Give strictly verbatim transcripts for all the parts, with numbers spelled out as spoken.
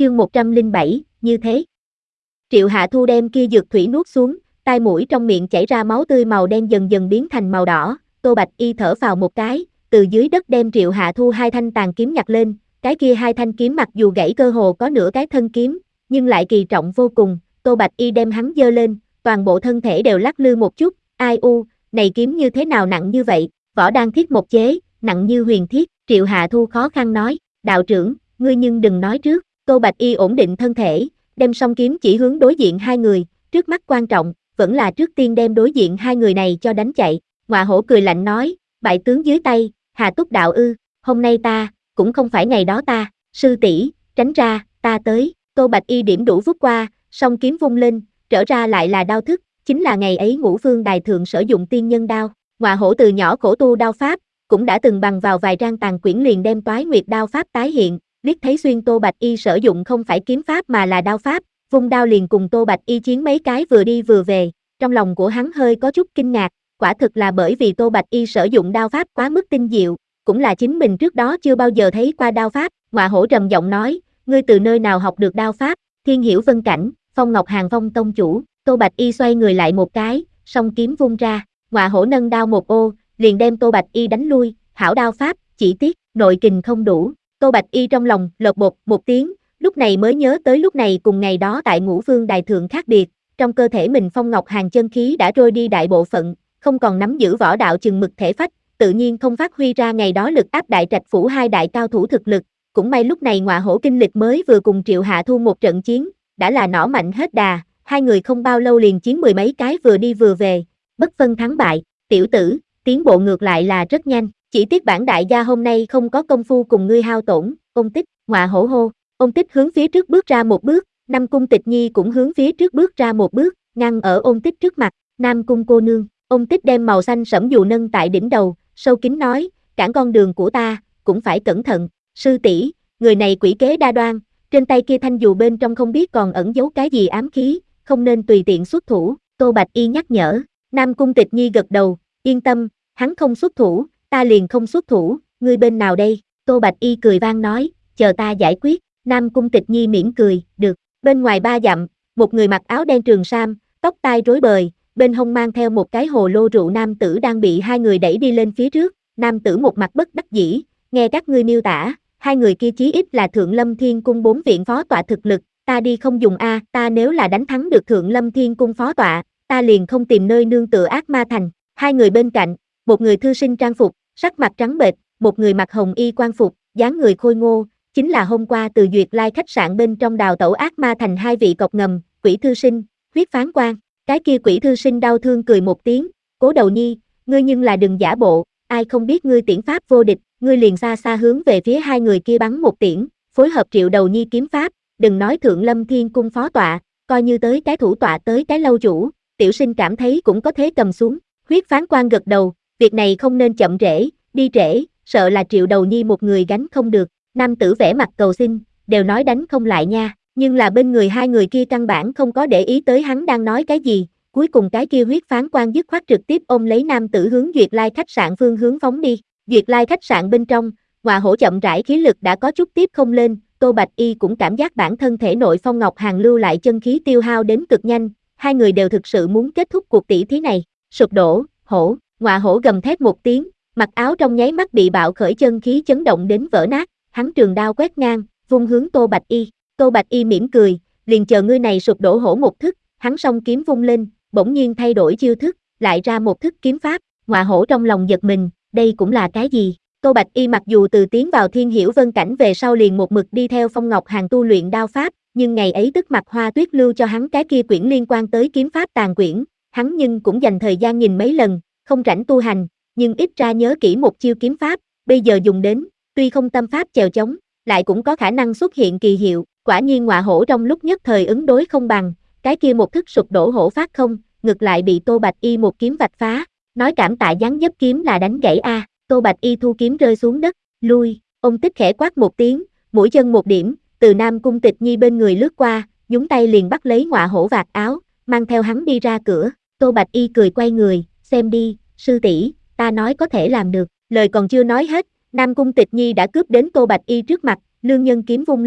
chương một trăm lẻ bảy, như thế. Triệu Hạ Thu đem kia dược thủy nuốt xuống, tai mũi trong miệng chảy ra máu tươi màu đen dần dần biến thành màu đỏ, Tô Bạch Y thở phào một cái, từ dưới đất đem Triệu Hạ Thu hai thanh tàn kiếm nhặt lên, cái kia hai thanh kiếm mặc dù gãy cơ hồ có nửa cái thân kiếm, nhưng lại kỳ trọng vô cùng, Tô Bạch Y đem hắn giơ lên, toàn bộ thân thể đều lắc lư một chút, ai u, này kiếm như thế nào nặng như vậy, võ đan thiết một chế, nặng như huyền thiết, Triệu Hạ Thu khó khăn nói, đạo trưởng, ngươi nhưng đừng nói trước, Tô Bạch Y ổn định thân thể, đem song kiếm chỉ hướng đối diện hai người, trước mắt quan trọng, vẫn là trước tiên đem đối diện hai người này cho đánh chạy, Ngọa Hổ cười lạnh nói, bại tướng dưới tay, Hà Túc đạo ư, hôm nay ta, cũng không phải ngày đó ta, sư tỷ, tránh ra, ta tới, Tô Bạch Y điểm đủ vút qua, song kiếm vung lên, trở ra lại là đao thức, chính là ngày ấy Ngũ Phương Đài thượng sử dụng tiên nhân đao, Ngọa Hổ từ nhỏ khổ tu đao pháp, cũng đã từng bằng vào vài trang tàn quyển liền đem Toái Nguyệt đao pháp tái hiện, liếc thấy xuyên Tô Bạch Y sử dụng không phải kiếm pháp mà là đao pháp, vung đao liền cùng Tô Bạch Y chiến mấy cái vừa đi vừa về, trong lòng của hắn hơi có chút kinh ngạc, quả thực là bởi vì Tô Bạch Y sử dụng đao pháp quá mức tinh diệu, cũng là chính mình trước đó chưa bao giờ thấy qua đao pháp, Ngọa Hổ trầm giọng nói, ngươi từ nơi nào học được đao pháp, Thiên Hiểu Vân Cảnh, Phong Ngọc Hàng Phong tông chủ, Tô Bạch Y xoay người lại một cái, song kiếm vung ra, Ngọa Hổ nâng đao một ô, liền đem Tô Bạch Y đánh lui, hảo đao pháp, chỉ tiếc, nội kình không đủ, Tô Bạch Y trong lòng lột bột một tiếng, lúc này mới nhớ tới lúc này cùng ngày đó tại Ngũ Phương Đài thượng khác biệt, trong cơ thể mình Phong Ngọc Hàng chân khí đã trôi đi đại bộ phận, không còn nắm giữ võ đạo chừng mực thể phách, tự nhiên không phát huy ra ngày đó lực áp đại trạch phủ hai đại cao thủ thực lực, cũng may lúc này Ngọa Hổ kinh lịch mới vừa cùng Triệu Hạ Thu một trận chiến, đã là nỏ mạnh hết đà, hai người không bao lâu liền chiến mười mấy cái vừa đi vừa về, bất phân thắng bại, tiểu tử, tiến bộ ngược lại là rất nhanh, chỉ tiếc bản đại gia hôm nay không có công phu cùng ngươi hao tổn, Ôn Tích, Ngọa Hổ hô, Ôn Tích hướng phía trước bước ra một bước, Nam Cung Tịch Nhi cũng hướng phía trước bước ra một bước, ngăn ở Ôn Tích trước mặt, Nam Cung cô nương, Ôn Tích đem màu xanh sẫm dù nâng tại đỉnh đầu, sâu kín nói, cản con đường của ta, cũng phải cẩn thận, sư tỷ, người này quỷ kế đa đoan, trên tay kia thanh dù bên trong không biết còn ẩn giấu cái gì ám khí, không nên tùy tiện xuất thủ, Tô Bạch Y nhắc nhở, Nam Cung Tịch Nhi gật đầu, yên tâm, hắn không xuất thủ, ta liền không xuất thủ, ngươi bên nào đây, Tô Bạch Y cười vang nói, chờ ta giải quyết, Nam Cung Tịch Nhi mỉm cười, được, bên ngoài ba dặm, một người mặc áo đen trường sam, tóc tai rối bời, bên hông mang theo một cái hồ lô rượu nam tử đang bị hai người đẩy đi lên phía trước, nam tử một mặt bất đắc dĩ, nghe các ngươi miêu tả, hai người kia chí ít là Thượng Lâm Thiên Cung bốn viện phó tọa thực lực, ta đi không dùng a, ta nếu là đánh thắng được Thượng Lâm Thiên Cung phó tọa, ta liền không tìm nơi nương tựa Ác Ma Thành, hai người bên cạnh, một người thư sinh trang phục, sắc mặt trắng bệch, một người mặc hồng y quan phục, dáng người khôi ngô, chính là hôm qua từ Duyệt Lai khách sạn bên trong đào tẩu Ác Ma Thành hai vị cọc ngầm, Quỷ thư sinh, Huyết phán quan, cái kia Quỷ thư sinh đau thương cười một tiếng, Cố Đầu Nhi, ngươi nhưng là đừng giả bộ, ai không biết ngươi tiễn pháp vô địch, ngươi liền xa xa hướng về phía hai người kia bắn một tiễn, phối hợp Triệu Đầu Nhi kiếm pháp, đừng nói Thượng Lâm Thiên Cung phó tọa, coi như tới cái thủ tọa tới cái lâu chủ, tiểu sinh cảm thấy cũng có thế cầm xuống, Huyết phán quan gật đầu, việc này không nên chậm trễ, đi trễ, sợ là Triệu Đầu Nhi một người gánh không được, nam tử vẻ mặt cầu xin, đều nói đánh không lại nha, nhưng là bên người hai người kia căn bản không có để ý tới hắn đang nói cái gì, cuối cùng cái kia Huyết phán quan dứt khoát trực tiếp ôm lấy nam tử hướng Duyệt Lai khách sạn phương hướng phóng đi, Duyệt Lai khách sạn bên trong, Ngọa Hổ chậm rãi khí lực đã có chút tiếp không lên, Tô Bạch Y cũng cảm giác bản thân thể nội Phong Ngọc Hàng lưu lại chân khí tiêu hao đến cực nhanh, hai người đều thực sự muốn kết thúc cuộc tỷ thí này, sụp đổ, hổ, Ngọa Hổ gầm thét một tiếng, mặc áo trong nháy mắt bị bạo khởi chân khí chấn động đến vỡ nát, hắn trường đao quét ngang, vung hướng Tô Bạch Y, Tô Bạch Y mỉm cười, liền chờ ngươi này sụp đổ hổ một thức, hắn song kiếm vung lên, bỗng nhiên thay đổi chiêu thức, lại ra một thức kiếm pháp, Ngọa Hổ trong lòng giật mình, đây cũng là cái gì? Tô Bạch Y mặc dù từ tiến vào Thiên Hiểu Vân Cảnh về sau liền một mực đi theo Phong Ngọc Hàng tu luyện đao pháp, nhưng ngày ấy tức mặt Hoa Tuyết lưu cho hắn cái kia quyển liên quan tới kiếm pháp tàn quyển, hắn nhưng cũng dành thời gian nhìn mấy lần, không rảnh tu hành, nhưng ít ra nhớ kỹ một chiêu kiếm pháp, bây giờ dùng đến, tuy không tâm pháp chèo chống, lại cũng có khả năng xuất hiện kỳ hiệu, quả nhiên Ngọa Hổ trong lúc nhất thời ứng đối không bằng, cái kia một thức sụp đổ hổ phát không, ngược lại bị Tô Bạch Y một kiếm vạch phá, nói cảm tạ giáng dấp kiếm là đánh gãy a, Tô Bạch Y thu kiếm rơi xuống đất, lui, ông Tích khẽ quát một tiếng, mũi chân một điểm, từ Nam Cung Tịch Nhi bên người lướt qua, nhúng tay liền bắt lấy Ngọa Hổ vạt áo, mang theo hắn đi ra cửa, Tô Bạch Y cười quay người, xem đi, sư tỷ, ta nói có thể làm được, lời còn chưa nói hết, Nam Cung Tịch Nhi đã cướp đến Tô Bạch Y trước mặt, lương nhân kiếm vung lên,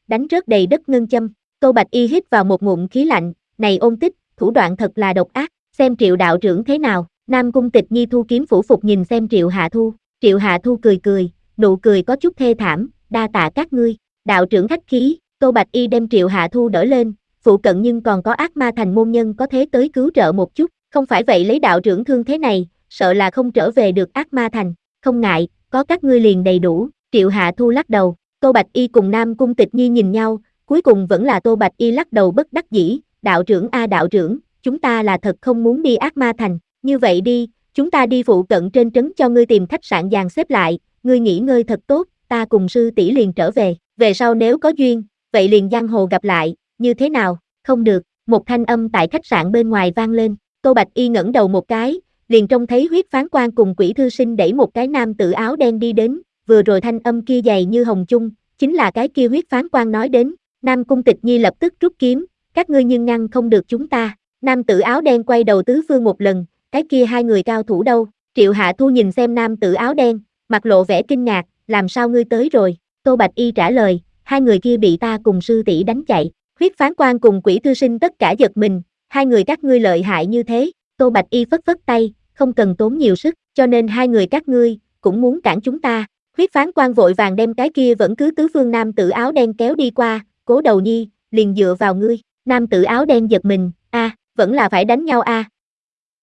đánh rớt đầy đất ngân châm. Tô Bạch Y hít vào một ngụm khí lạnh, này ôn tích, thủ đoạn thật là độc ác, xem Triệu đạo trưởng thế nào. Nam Cung Tịch Nhi thu kiếm phủ phục nhìn xem Triệu Hạ Thu, Triệu Hạ Thu cười cười, nụ cười có chút thê thảm, đa tạ các ngươi, đạo trưởng khách khí. Tô Bạch Y đem Triệu Hạ Thu đỡ lên, phụ cận nhưng còn có ác ma thành môn nhân có thế tới cứu trợ một chút, không phải vậy lấy đạo trưởng thương thế này, sợ là không trở về được ác ma thành, không ngại, có các ngươi liền đầy đủ. Triệu Hạ Thu lắc đầu, Tô Bạch Y cùng Nam Cung Tịch Nhi nhìn nhau, cuối cùng vẫn là Tô Bạch Y lắc đầu bất đắc dĩ, đạo trưởng a đạo trưởng, chúng ta là thật không muốn đi ác ma thành, như vậy đi, chúng ta đi phụ cận trên trấn cho ngươi tìm khách sạn dàn xếp lại, ngươi nghỉ ngơi thật tốt, ta cùng sư tỷ liền trở về, về sau nếu có duyên, vậy liền giang hồ gặp lại, như thế nào, không được, một thanh âm tại khách sạn bên ngoài vang lên, Tô Bạch Y ngẩng đầu một cái, liền trông thấy huyết phán quan cùng quỷ thư sinh đẩy một cái nam tử áo đen đi đến, vừa rồi thanh âm kia dày như hồng chung, chính là cái kia huyết phán quan nói đến. Nam Cung Tịch Nhi lập tức rút kiếm, các ngươi nhưng ngăn không được chúng ta. Nam tử áo đen quay đầu tứ phương một lần, cái kia hai người cao thủ đâu? Triệu Hạ Thu nhìn xem nam tử áo đen, mặt lộ vẻ kinh ngạc, làm sao ngươi tới rồi? Tô Bạch Y trả lời, hai người kia bị ta cùng sư tỷ đánh chạy. Huyết phán quan cùng quỷ thư sinh tất cả giật mình, hai người các ngươi lợi hại như thế. Tô Bạch Y phất phất tay, không cần tốn nhiều sức, cho nên hai người các ngươi cũng muốn cản chúng ta. Huyết phán quan vội vàng đem cái kia vẫn cứ tứ phương nam tử áo đen kéo đi qua, Cố Đầu Nhi, liền dựa vào ngươi. Nam tử áo đen giật mình, a, vẫn là phải đánh nhau a,